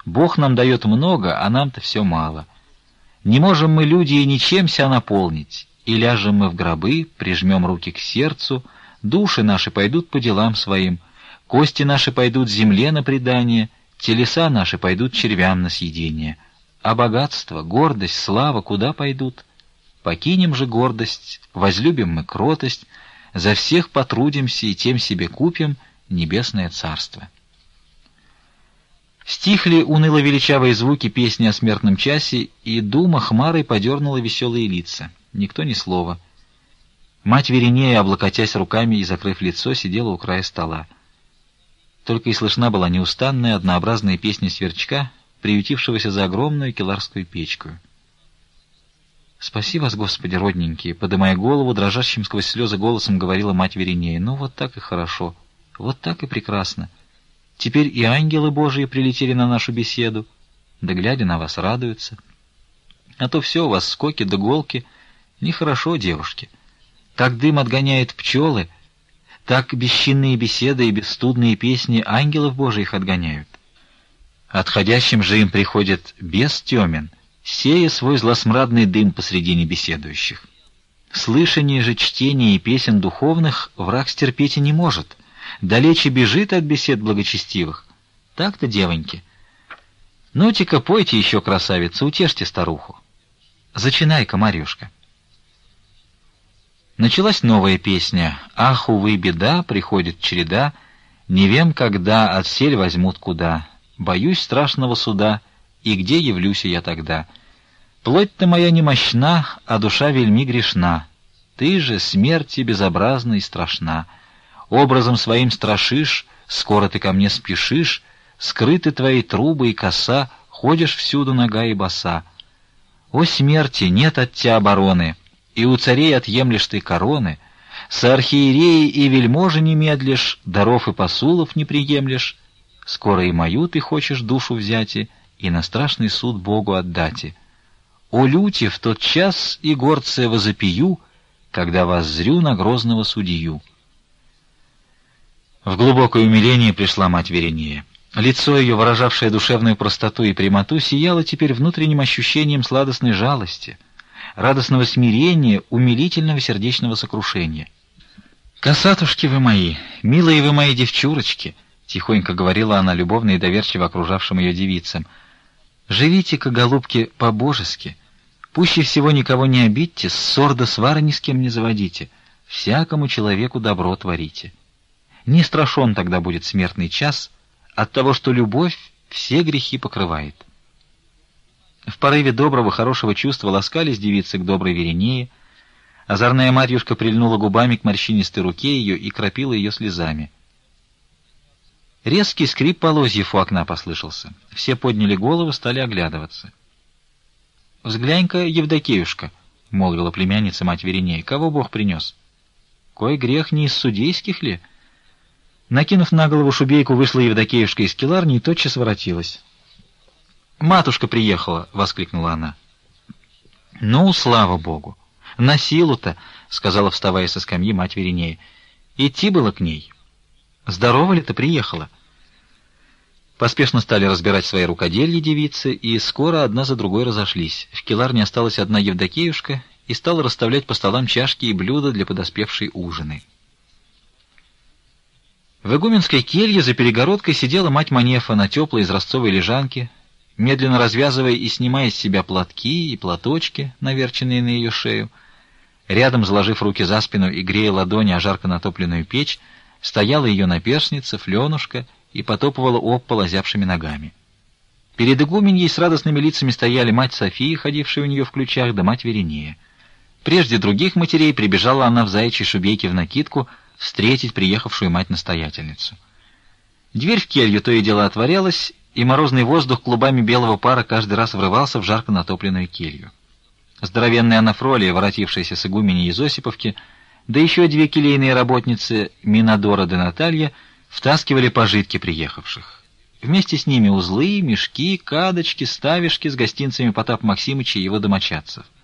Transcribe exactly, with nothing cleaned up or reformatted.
Бог нам дает много, а нам-то все мало. Не можем мы, люди, и ничем ся наполнить, и ляжем мы в гробы, прижмем руки к сердцу, души наши пойдут по делам своим, кости наши пойдут земле на предание, телеса наши пойдут червям на съедение. А богатство, гордость, слава куда пойдут? Покинем же гордость, возлюбим мы кротость, за всех потрудимся и тем себе купим небесное царство». Стихли уныло-величавые звуки песни о смертном часе, и дума хмарой подернула веселые лица. Никто ни слова. Мать Веринея, облокотясь руками и закрыв лицо, сидела у края стола. Только и слышна была неустанная, однообразная песня сверчка, приютившегося за огромную келарскую печку. «Спаси вас, Господи, родненькие!» — подымая голову, дрожащим сквозь слезы голосом говорила мать Веринея. «Ну, вот так и хорошо, вот так и прекрасно. Теперь и ангелы Божии прилетели на нашу беседу, да, глядя на вас, радуются. А то все у вас скоки да голки. Нехорошо, девушки. Как дым отгоняет пчелы, так бесчинные беседы и бесстудные песни ангелов Божиих отгоняют. Отходящим же им приходит бес темен, сея свой злосмрадный дым посредине беседующих. Слышание же чтения и песен духовных враг стерпеть и не может, далече бежит от бесед благочестивых. Так-то, девоньки. Ну-те-ка, пойте еще, красавица, утешьте старуху. Зачинай-ка, Марьюшка». Началась новая песня. «Ах, увы, беда, приходит череда, не вем, когда отсель возьмут куда. Боюсь страшного суда, и где явлюсь я тогда? Плоть-то моя немощна, а душа вельми грешна. Ты же смерти безобразна и страшна. Образом своим страшишь, скоро ты ко мне спешишь, скрыты твои трубы и коса, ходишь всюду нога и боса. О смерти, нет от тебя обороны, и у царей отъемлешь ты короны, со архиереи и вельможи не медлишь, даров и посулов не приемлешь, скоро и мою ты хочешь душу взяти, и на страшный суд Богу отдати. О люти, в тот час и горце возопию, когда воззрю на грозного судью». В глубокое умиление пришла мать Веринея. Лицо ее, выражавшее душевную простоту и прямоту, сияло теперь внутренним ощущением сладостной жалости, радостного смирения, умилительного сердечного сокрушения. «Косатушки вы мои, милые вы мои девчурочки!» — тихонько говорила она любовно и доверчиво окружавшим ее девицам. «Живите-ка, голубки, по-божески. Пуще всего никого не обидьте, ссор да свары ни с кем не заводите. Всякому человеку добро творите. Не страшен тогда будет смертный час от того, что любовь все грехи покрывает». В порыве доброго, хорошего чувства ласкались девицы к доброй Веринее. Озорная Марьюшка прильнула губами к морщинистой руке ее и кропила ее слезами. Резкий скрип полозьев у окна послышался. Все подняли голову, стали оглядываться. «Взглянь-ка, Евдокеюшка», — молвила племянница мать Веринея, — «кого Бог принес? Кой грех не из судейских ли?» Накинув на голову шубейку, вышла Евдокеюшка из келарни и тотчас воротилась. «Матушка приехала!» — воскликнула она. «Ну, слава Богу! На силу-то!» — сказала, вставая со скамьи мать Веринея. «Идти было к ней. Здорова ли ты приехала?» Поспешно стали разбирать свои рукоделья девицы, и скоро одна за другой разошлись. В келарне осталась одна Евдокеюшка и стала расставлять по столам чашки и блюда для подоспевшей ужины. В игуменской келье за перегородкой сидела мать Манефа на теплой изразцовой лежанке, медленно развязывая и снимая с себя платки и платочки, наверченные на ее шею. Рядом, заложив руки за спину и грея ладони о жарко натопленную печь, стояла ее наперсница Фленушка и потопывала об пол озябшими ногами. Перед игуменьей с радостными лицами стояли мать София, ходившая у нее в ключах, да мать Веринея. Прежде других матерей прибежала она в заячьей шубейке в накидку встретить приехавшую мать-настоятельницу. Дверь в келью то и дело отворялась, и морозный воздух клубами белого пара каждый раз врывался в жарко натопленную келью. Здоровенная Анафролия, воротившаяся с игуменей из Осиповки, да еще две келейные работницы, Минадора да Наталья, втаскивали пожитки приехавших. Вместе с ними узлы, мешки, кадочки, ставишки с гостинцами Потапа Максимыча и его домочадцев.